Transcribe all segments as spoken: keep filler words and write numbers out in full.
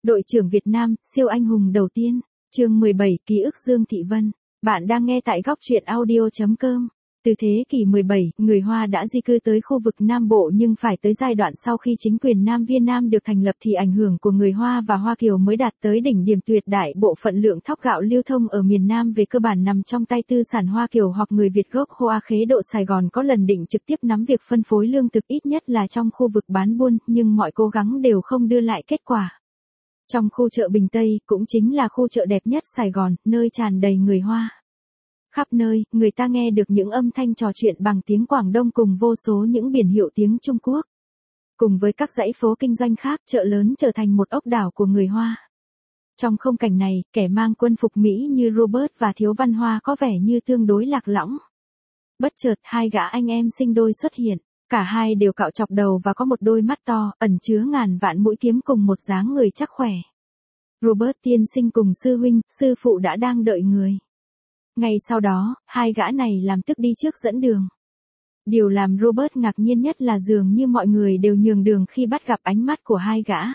Đội trưởng Việt Nam, siêu anh hùng đầu tiên. Chương mười bảy, ký ức Dương Thị Vân. Bạn đang nghe tại góc truyện audio chấm com. Từ thế kỷ mười bảy, người Hoa đã di cư tới khu vực Nam Bộ, nhưng phải tới giai đoạn sau khi chính quyền Nam Viên Nam được thành lập thì ảnh hưởng của người Hoa và Hoa Kiều mới đạt tới đỉnh điểm tuyệt đại. Bộ phận lượng thóc gạo lưu thông ở miền Nam về cơ bản nằm trong tay tư sản Hoa Kiều hoặc người Việt gốc Hoa Khế Độ Sài Gòn có lần định trực tiếp nắm việc phân phối lương thực ít nhất là trong khu vực bán buôn, nhưng mọi cố gắng đều không đưa lại kết quả. Trong khu chợ Bình Tây, cũng chính là khu chợ đẹp nhất Sài Gòn, nơi tràn đầy người Hoa. Khắp nơi, người ta nghe được những âm thanh trò chuyện bằng tiếng Quảng Đông cùng vô số những biển hiệu tiếng Trung Quốc. Cùng với các dãy phố kinh doanh khác, chợ lớn trở thành một ốc đảo của người Hoa. Trong khung cảnh này, kẻ mang quân phục Mỹ như Robert và Thiếu Văn Hoa có vẻ như tương đối lạc lõng. Bất chợt, hai gã anh em sinh đôi xuất hiện. Cả hai đều cạo chọc đầu và có một đôi mắt to, ẩn chứa ngàn vạn mũi kiếm cùng một dáng người chắc khỏe. Robert tiên sinh cùng sư huynh, sư phụ đã đang đợi người. Ngay sau đó, hai gã này làm tức đi trước dẫn đường. Điều làm Robert ngạc nhiên nhất là dường như mọi người đều nhường đường khi bắt gặp ánh mắt của hai gã.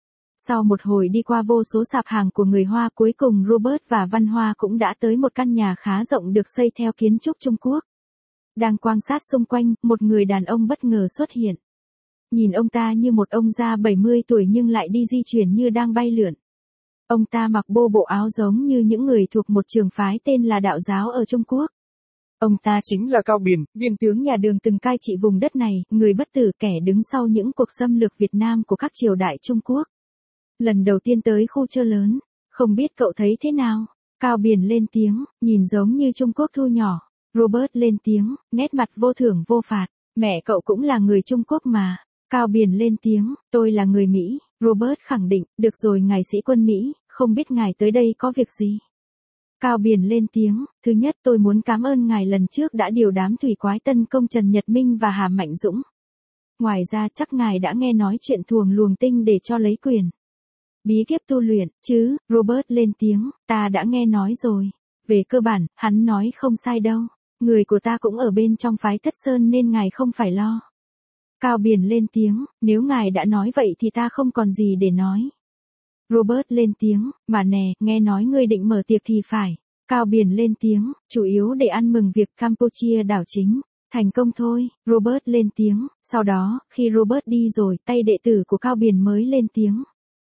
Sau một hồi đi qua vô số sạp hàng của người Hoa, cuối cùng Robert và Văn Hoa cũng đã tới một căn nhà khá rộng được xây theo kiến trúc Trung Quốc. Đang quan sát xung quanh, một người đàn ông bất ngờ xuất hiện. Nhìn ông ta như một ông già bảy mươi tuổi nhưng lại đi di chuyển như đang bay lượn. Ông ta mặc bộ bộ áo giống như những người thuộc một trường phái tên là đạo giáo ở Trung Quốc. Ông ta chính là Cao Biền, viên tướng nhà Đường từng cai trị vùng đất này, người bất tử kẻ đứng sau những cuộc xâm lược Việt Nam của các triều đại Trung Quốc. Lần đầu tiên tới khu chợ lớn, không biết cậu thấy thế nào? Cao Biền lên tiếng, nhìn giống như Trung Quốc thu nhỏ. Robert lên tiếng, nét mặt vô thưởng vô phạt, mẹ cậu cũng là người Trung Quốc mà. Cao Biền lên tiếng, tôi là người Mỹ. Robert khẳng định, được rồi ngài sĩ quân Mỹ, không biết ngài tới đây có việc gì. Cao Biền lên tiếng, thứ nhất tôi muốn cảm ơn ngài lần trước đã điều đám thủy quái tấn công Trần Nhật Minh và Hà Mạnh Dũng. Ngoài ra chắc ngài đã nghe nói chuyện thuồng luồng tinh để cho lấy quyền. Bí kíp tu luyện, chứ, Robert lên tiếng, ta đã nghe nói rồi. Về cơ bản, hắn nói không sai đâu. Người của ta cũng ở bên trong phái Thất Sơn nên ngài không phải lo. Cao Biền lên tiếng, nếu ngài đã nói vậy thì ta không còn gì để nói. Robert lên tiếng, mà nè, nghe nói ngươi định mở tiệc thì phải. Cao Biền lên tiếng, chủ yếu để ăn mừng việc Campuchia đảo chính. Thành công thôi, Robert lên tiếng, sau đó, khi Robert đi rồi, tay đệ tử của Cao Biền mới lên tiếng.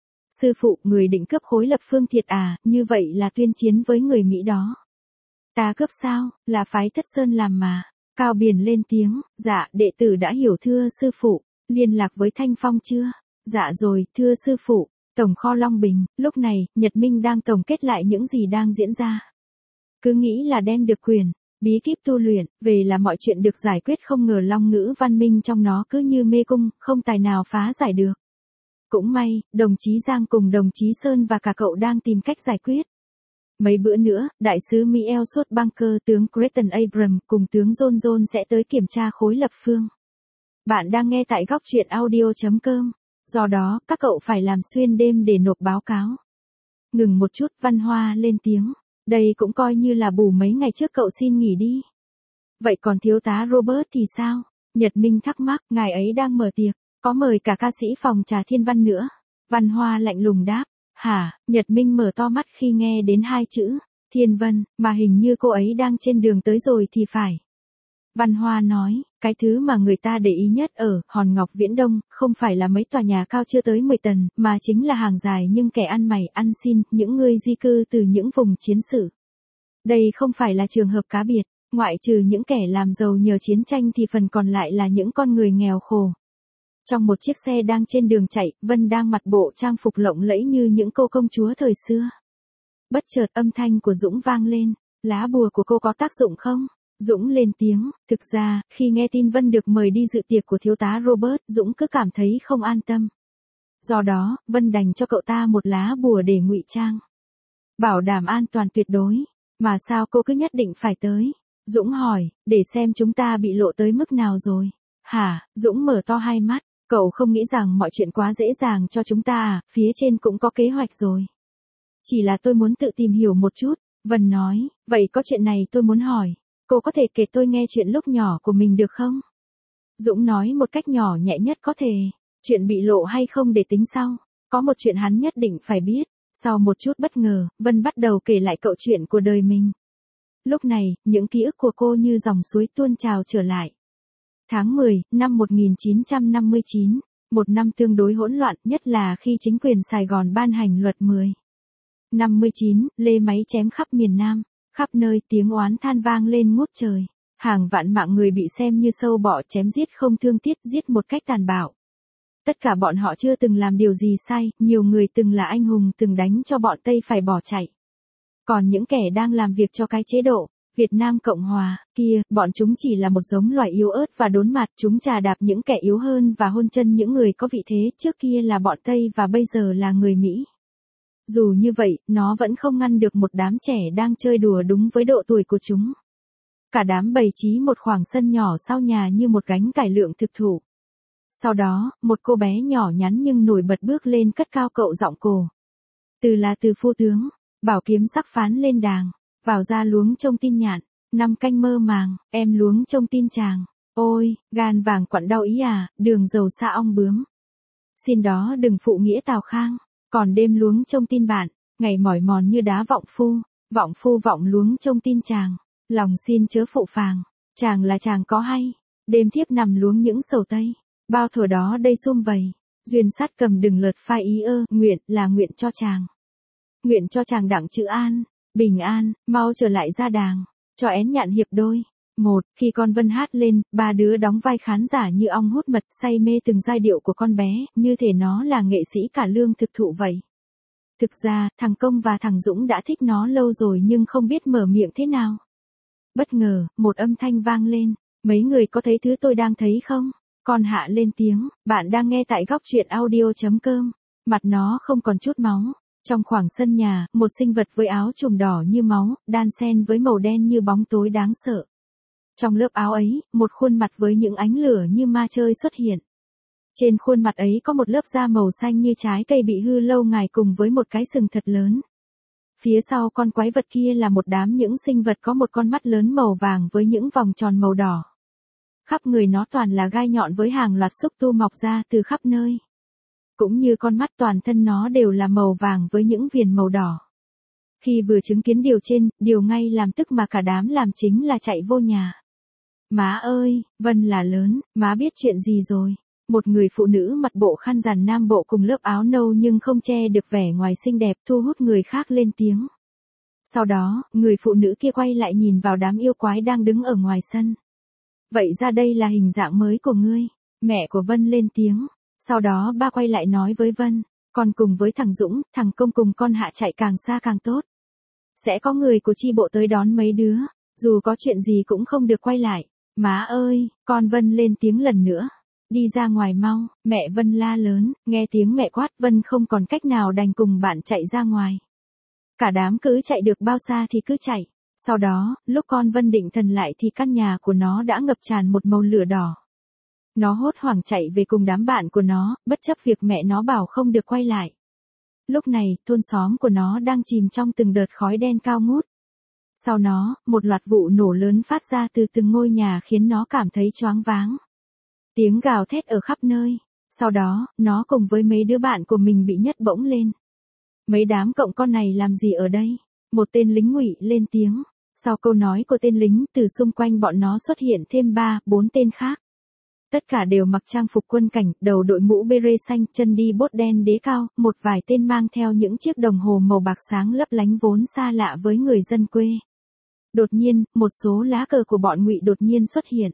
Sư phụ, người định cướp khối lập phương thiệt à, như vậy là tuyên chiến với người Mỹ đó. Ta cướp sao, là phái Thất Sơn làm mà. Cao Biền lên tiếng, dạ, đệ tử đã hiểu thưa sư phụ, liên lạc với Thanh Phong chưa? Dạ rồi, thưa sư phụ, Tổng kho Long Bình, lúc này, Nhật Minh đang tổng kết lại những gì đang diễn ra. Cứ nghĩ là đem được quyền, bí kíp tu luyện, về là mọi chuyện được giải quyết, không ngờ Long ngữ văn minh trong nó cứ như mê cung, không tài nào phá giải được. Cũng may, đồng chí Giang cùng đồng chí Sơn và cả cậu đang tìm cách giải quyết. Mấy bữa nữa, đại sứ Mỹ Elshot Bunker, tướng Creighton Abrams cùng tướng John John sẽ tới kiểm tra khối lập phương. Bạn đang nghe tại góc truyện audio chấm com. Do đó, các cậu phải làm xuyên đêm để nộp báo cáo. Ngừng một chút, Văn Hoa lên tiếng. Đây cũng coi như là bù mấy ngày trước cậu xin nghỉ đi. Vậy còn thiếu tá Robert thì sao? Nhật Minh thắc mắc, ngài ấy đang mở tiệc, có mời cả ca sĩ phòng trà Thiên Văn nữa. Văn Hoa lạnh lùng đáp. Hả? Nhật Minh mở to mắt khi nghe đến hai chữ, Thiên Vân, mà hình như cô ấy đang trên đường tới rồi thì phải. Văn Hoa nói, cái thứ mà người ta để ý nhất ở Hòn Ngọc Viễn Đông, không phải là mấy tòa nhà cao chưa tới mười tầng, mà chính là hàng dài nhưng kẻ ăn mày, ăn xin, những người di cư từ những vùng chiến sự. Đây không phải là trường hợp cá biệt, ngoại trừ những kẻ làm giàu nhờ chiến tranh thì phần còn lại là những con người nghèo khổ. Trong một chiếc xe đang trên đường chạy, Vân đang mặc bộ trang phục lộng lẫy như những cô công chúa thời xưa. Bất chợt âm thanh của Dũng vang lên, lá bùa của cô có tác dụng không? Dũng lên tiếng, thực ra, khi nghe tin Vân được mời đi dự tiệc của thiếu tá Robert, Dũng cứ cảm thấy không an tâm. Do đó, Vân đành cho cậu ta một lá bùa để ngụy trang. Bảo đảm an toàn tuyệt đối, mà sao cô cứ nhất định phải tới? Dũng hỏi, để xem chúng ta bị lộ tới mức nào rồi. Hả? Dũng mở to hai mắt. Cậu không nghĩ rằng mọi chuyện quá dễ dàng cho chúng ta à, phía trên cũng có kế hoạch rồi. Chỉ là tôi muốn tự tìm hiểu một chút, Vân nói, vậy có chuyện này tôi muốn hỏi, cô có thể kể tôi nghe chuyện lúc nhỏ của mình được không? Dũng nói một cách nhỏ nhẹ nhất có thể, chuyện bị lộ hay không để tính sau. Có một chuyện hắn nhất định phải biết. Sau một chút bất ngờ, Vân bắt đầu kể lại câu chuyện của đời mình. Lúc này, những ký ức của cô như dòng suối tuôn trào trở lại. Tháng mười, năm một nghìn chín trăm năm mươi chín, một năm tương đối hỗn loạn, nhất là khi chính quyền Sài Gòn ban hành luật mười. năm mươi chín, lê máy chém khắp miền Nam, khắp nơi tiếng oán than vang lên ngút trời. Hàng vạn mạng người bị xem như sâu bọ chém giết không thương tiếc, giết một cách tàn bạo. Tất cả bọn họ chưa từng làm điều gì sai, nhiều người từng là anh hùng từng đánh cho bọn Tây phải bỏ chạy. Còn những kẻ đang làm việc cho cái chế độ Việt Nam Cộng Hòa kia, bọn chúng chỉ là một giống loài yếu ớt và đốn mặt, chúng trà đạp những kẻ yếu hơn và hôn chân những người có vị thế, trước kia là bọn Tây và bây giờ là người Mỹ. Dù như vậy, nó vẫn không ngăn được một đám trẻ đang chơi đùa đúng với độ tuổi của chúng. Cả đám bày trí một khoảng sân nhỏ sau nhà như một gánh cải lượng thực thụ. Sau đó, một cô bé nhỏ nhắn nhưng nổi bật bước lên cất cao cậu giọng cổ. Từ là từ phu tướng, bảo kiếm sắc phán lên đàng, vào ra luống trông tin nhạn, năm canh mơ màng, em luống trông tin chàng. Ôi, gan vàng quặn đau ý à, đường dầu xa ong bướm. Xin đó đừng phụ nghĩa Tào Khang, còn đêm luống trông tin bạn, ngày mỏi mòn như đá vọng phu, vọng phu vọng luống trông tin chàng, lòng xin chớ phụ phàng, chàng là chàng có hay, đêm thiếp nằm luống những sầu tây, bao thuở đó đây sum vầy, duyên sát cầm đừng lợt phai ý ơ, nguyện là nguyện cho chàng. Nguyện cho chàng đặng chữ an, bình an, mau trở lại ra đàng, cho én nhạn hiệp đôi. Một, khi con Vân hát lên, ba đứa đóng vai khán giả như ong hút mật, say mê từng giai điệu của con bé, như thể nó là nghệ sĩ cải lương thực thụ vậy. Thực ra, thằng Công và thằng Dũng đã thích nó lâu rồi nhưng không biết mở miệng thế nào. Bất ngờ, một âm thanh vang lên, mấy người có thấy thứ tôi đang thấy không? Con Hạ lên tiếng, bạn đang nghe tại góc truyện audio chấm com. Mặt nó không còn chút máu. Trong khoảng sân nhà, một sinh vật với áo trùm đỏ như máu, đan xen với màu đen như bóng tối đáng sợ. Trong lớp áo ấy, một khuôn mặt với những ánh lửa như ma chơi xuất hiện. Trên khuôn mặt ấy có một lớp da màu xanh như trái cây bị hư lâu ngày cùng với một cái sừng thật lớn. Phía sau con quái vật kia là một đám những sinh vật có một con mắt lớn màu vàng với những vòng tròn màu đỏ. Khắp người nó toàn là gai nhọn với hàng loạt xúc tu mọc ra từ khắp nơi. Cũng như con mắt toàn thân nó đều là màu vàng với những viền màu đỏ. Khi vừa chứng kiến điều trên, điều ngay làm tức mà cả đám làm chính là chạy vô nhà. Má ơi, Vân là lớn, má biết chuyện gì rồi. Một người phụ nữ mặc bộ khăn rằn nam bộ cùng lớp áo nâu nhưng không che được vẻ ngoài xinh đẹp thu hút người khác lên tiếng. Sau đó, người phụ nữ kia quay lại nhìn vào đám yêu quái đang đứng ở ngoài sân. Vậy ra đây là hình dạng mới của ngươi. Mẹ của Vân lên tiếng. Sau đó ba quay lại nói với Vân, con cùng với thằng Dũng, thằng Công cùng con Hạ chạy càng xa càng tốt. Sẽ có người của chi bộ tới đón mấy đứa, dù có chuyện gì cũng không được quay lại. Má ơi, con Vân lên tiếng lần nữa. Đi ra ngoài mau, mẹ Vân la lớn, nghe tiếng mẹ quát Vân không còn cách nào đành cùng bạn chạy ra ngoài. Cả đám cứ chạy được bao xa thì cứ chạy. Sau đó, lúc con Vân định thần lại thì căn nhà của nó đã ngập tràn một màu lửa đỏ. Nó hốt hoảng chạy về cùng đám bạn của nó, bất chấp việc mẹ nó bảo không được quay lại. Lúc này, thôn xóm của nó đang chìm trong từng đợt khói đen cao ngút. Sau nó, một loạt vụ nổ lớn phát ra từ từng ngôi nhà khiến nó cảm thấy choáng váng. Tiếng gào thét ở khắp nơi. Sau đó, nó cùng với mấy đứa bạn của mình bị nhấc bổng lên. Mấy đám cộng con này làm gì ở đây? Một tên lính ngụy lên tiếng. Sau câu nói của tên lính, từ xung quanh bọn nó xuất hiện thêm ba, bốn tên khác. Tất cả đều mặc trang phục quân cảnh, đầu đội mũ beret xanh, chân đi bốt đen đế cao, một vài tên mang theo những chiếc đồng hồ màu bạc sáng lấp lánh vốn xa lạ với người dân quê. Đột nhiên, một số lá cờ của bọn ngụy đột nhiên xuất hiện.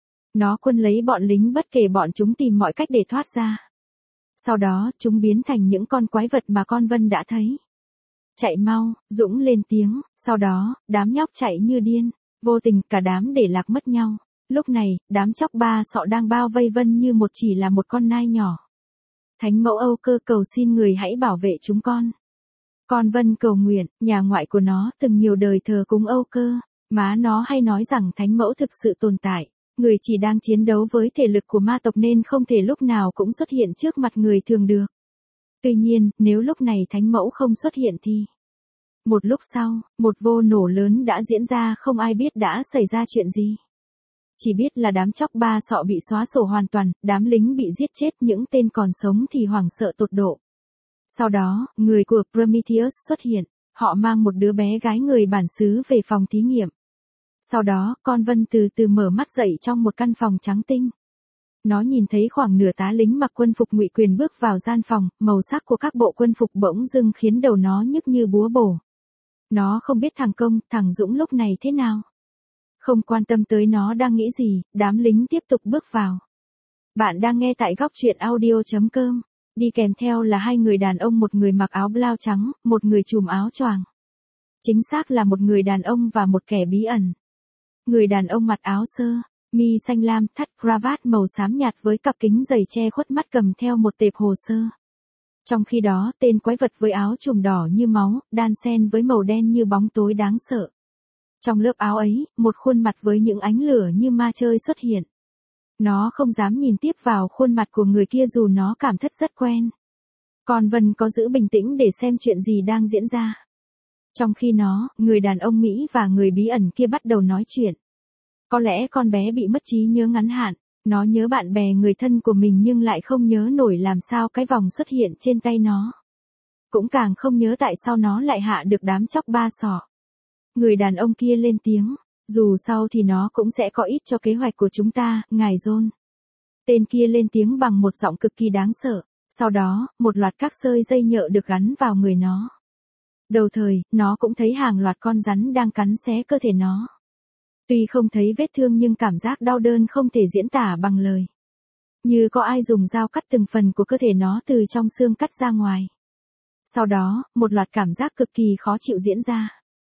Nó quân lấy bọn lính bất kể bọn chúng tìm mọi cách để thoát ra. Sau đó, chúng biến thành những con quái vật mà con Vân đã thấy. Chạy mau, Dũng lên tiếng, sau đó, đám nhóc chạy như điên, vô tình cả đám để lạc mất nhau. Lúc này, đám chóc ba sọ đang bao vây Vân như một chỉ là một con nai nhỏ. Thánh mẫu Âu Cơ cầu xin người hãy bảo vệ chúng con. Con Vân cầu nguyện, nhà ngoại của nó từng nhiều đời thờ cúng Âu Cơ, má nó hay nói rằng thánh mẫu thực sự tồn tại, người chỉ đang chiến đấu với thể lực của ma tộc nên không thể lúc nào cũng xuất hiện trước mặt người thường được. Tuy nhiên, nếu lúc này thánh mẫu không xuất hiện thì... Một lúc sau, một vô nổ lớn đã diễn ra không ai biết đã xảy ra chuyện gì. Chỉ biết là đám chóc ba sọ bị xóa sổ hoàn toàn, đám lính bị giết chết, những tên còn sống thì hoảng sợ tột độ. Sau đó, người của Prometheus xuất hiện, họ mang một đứa bé gái người bản xứ về phòng thí nghiệm. Sau đó, con Vân từ từ mở mắt dậy trong một căn phòng trắng tinh. Nó nhìn thấy khoảng nửa tá lính mặc quân phục ngụy quyền bước vào gian phòng, màu sắc của các bộ quân phục bỗng dưng khiến đầu nó nhức như búa bổ. Nó không biết thằng Công, thằng Dũng lúc này thế nào. Không quan tâm tới nó đang nghĩ gì, đám lính tiếp tục bước vào. Bạn đang nghe tại góc truyện audio chấm com. Đi kèm theo là hai người đàn ông, một người mặc áo blau trắng, một người trùm áo choàng. Chính xác là một người đàn ông và một kẻ bí ẩn. Người đàn ông mặc áo sơ mi xanh lam, thắt cravat màu xám nhạt với cặp kính dày che khuất mắt cầm theo một tệp hồ sơ. Trong khi đó, tên quái vật với áo trùm đỏ như máu, đan xen với màu đen như bóng tối đáng sợ. Trong lớp áo ấy, một khuôn mặt với những ánh lửa như ma chơi xuất hiện. Nó không dám nhìn tiếp vào khuôn mặt của người kia dù nó cảm thấy rất quen. Còn Vân có giữ bình tĩnh để xem chuyện gì đang diễn ra. Trong khi nó, người đàn ông Mỹ và người bí ẩn kia bắt đầu nói chuyện. Có lẽ con bé bị mất trí nhớ ngắn hạn, nó nhớ bạn bè người thân của mình nhưng lại không nhớ nổi làm sao cái vòng xuất hiện trên tay nó. Cũng càng không nhớ tại sao nó lại hạ được đám chóc ba sọ. Người đàn ông kia lên tiếng, dù sau thì nó cũng sẽ có ít cho kế hoạch của chúng ta, ngài John. Tên kia lên tiếng bằng một giọng cực kỳ đáng sợ, sau đó, một loạt các sợi dây nhợ được gắn vào người nó. Đầu thời, nó cũng thấy hàng loạt con rắn đang cắn xé cơ thể nó. Tuy không thấy vết thương nhưng cảm giác đau đớn không thể diễn tả bằng lời. Như có ai dùng dao cắt từng phần của cơ thể nó từ trong xương cắt ra ngoài. Sau đó, một loạt cảm giác cực kỳ khó chịu diễn ra.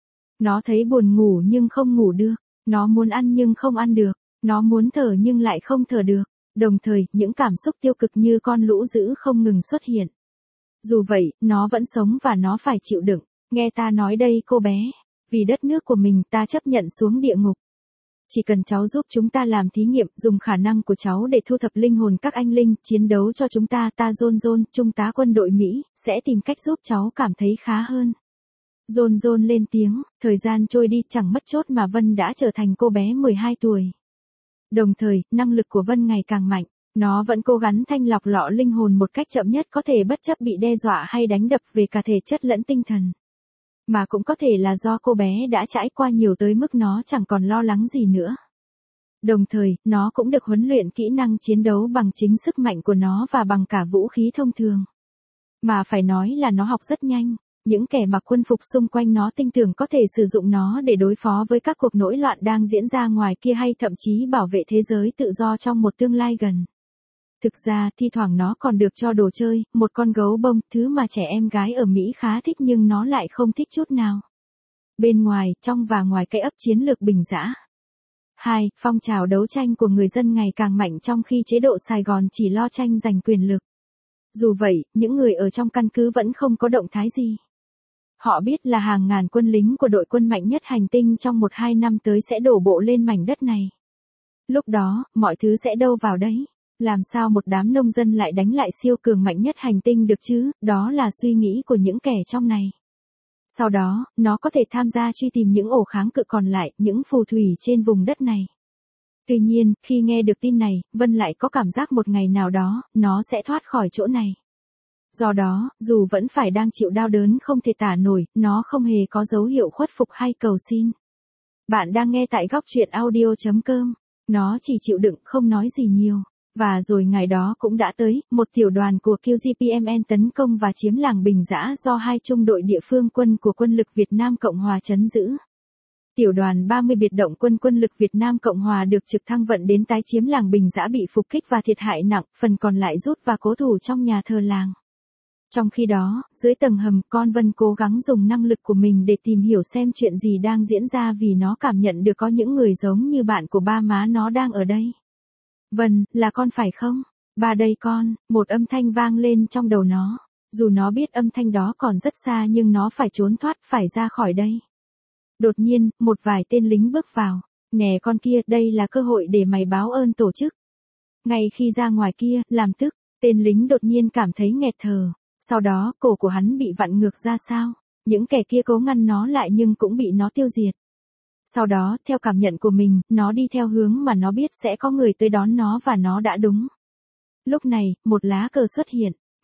Nó thấy buồn ngủ nhưng không ngủ được. Nó muốn ăn nhưng không ăn được. Nó muốn thở nhưng lại không thở được. Đồng thời, những cảm xúc tiêu cực như con lũ dữ không ngừng xuất hiện. Dù vậy, nó vẫn sống và nó phải chịu đựng. Nghe ta nói đây cô bé. Vì đất nước của mình ta chấp nhận xuống địa ngục. Chỉ cần cháu giúp chúng ta làm thí nghiệm, dùng khả năng của cháu để thu thập linh hồn các anh linh, chiến đấu cho chúng ta, ta John John, trung tá quân đội Mỹ, sẽ tìm cách giúp cháu cảm thấy khá hơn. John John lên tiếng, thời gian trôi đi chẳng mất chốt mà Vân đã trở thành cô bé mười hai tuổi. Đồng thời, năng lực của Vân ngày càng mạnh, nó vẫn cố gắng thanh lọc lọ linh hồn một cách chậm nhất có thể bất chấp bị đe dọa hay đánh đập về cả thể chất lẫn tinh thần. Mà cũng có thể là do cô bé đã trải qua nhiều tới mức nó chẳng còn lo lắng gì nữa. Đồng thời, nó cũng được huấn luyện kỹ năng chiến đấu bằng chính sức mạnh của nó và bằng cả vũ khí thông thường. Mà phải nói là nó học rất nhanh, những kẻ mặc quân phục xung quanh nó tin tưởng có thể sử dụng nó để đối phó với các cuộc nổi loạn đang diễn ra ngoài kia hay thậm chí bảo vệ thế giới tự do trong một tương lai gần. Thực ra, thi thoảng nó còn được cho đồ chơi, một con gấu bông, thứ mà trẻ em gái ở Mỹ khá thích nhưng nó lại không thích chút nào. Bên ngoài, trong và ngoài cây ấp chiến lược bình dã. hai. Phong trào đấu tranh của người dân ngày càng mạnh trong khi chế độ Sài Gòn chỉ lo tranh giành quyền lực. Dù vậy, những người ở trong căn cứ vẫn không có động thái gì. Họ biết là hàng ngàn quân lính của đội quân mạnh nhất hành tinh trong một hai năm tới sẽ đổ bộ lên mảnh đất này. Lúc đó, mọi thứ sẽ đâu vào đấy. Làm sao một đám nông dân lại đánh lại siêu cường mạnh nhất hành tinh được chứ, đó là suy nghĩ của những kẻ trong này. Sau đó, nó có thể tham gia truy tìm những ổ kháng cự còn lại, những phù thủy trên vùng đất này. Tuy nhiên, khi nghe được tin này, Vân lại có cảm giác một ngày nào đó, nó sẽ thoát khỏi chỗ này. Do đó, dù vẫn phải đang chịu đau đớn không thể tả nổi, nó không hề có dấu hiệu khuất phục hay cầu xin. Bạn đang nghe tại góc truyện audio chấm com. Nó chỉ chịu đựng, không nói gì nhiều. Và rồi ngày đó cũng đã tới, một tiểu đoàn của Q G P M N tấn công và chiếm làng Bình Dã do hai trung đội địa phương quân của quân lực Việt Nam Cộng Hòa trấn giữ. Tiểu đoàn ba mươi biệt động quân quân lực Việt Nam Cộng Hòa được trực thăng vận đến tái chiếm làng Bình Dã bị phục kích và thiệt hại nặng, phần còn lại rút và cố thủ trong nhà thờ làng. Trong khi đó, dưới tầng hầm, con Vân cố gắng dùng năng lực của mình để tìm hiểu xem chuyện gì đang diễn ra vì nó cảm nhận được có những người giống như bạn của ba má nó đang ở đây. Vân, là con phải không? Ba đây con, một âm thanh vang lên trong đầu nó. Dù nó biết âm thanh đó còn rất xa nhưng nó phải trốn thoát, phải ra khỏi đây. Đột nhiên, một vài tên lính bước vào. Nè con kia, đây là cơ hội để mày báo ơn tổ chức. Ngay khi ra ngoài kia, làm tức, tên lính đột nhiên cảm thấy nghẹt thở. Sau đó, cổ của hắn bị vặn ngược ra sao. Những kẻ kia cố ngăn nó lại nhưng cũng bị nó tiêu diệt. Sau đó, theo cảm nhận của mình, nó đi theo hướng mà nó biết sẽ có người tới đón nó và nó đã đúng. Lúc này, một lá cờ xuất hiện.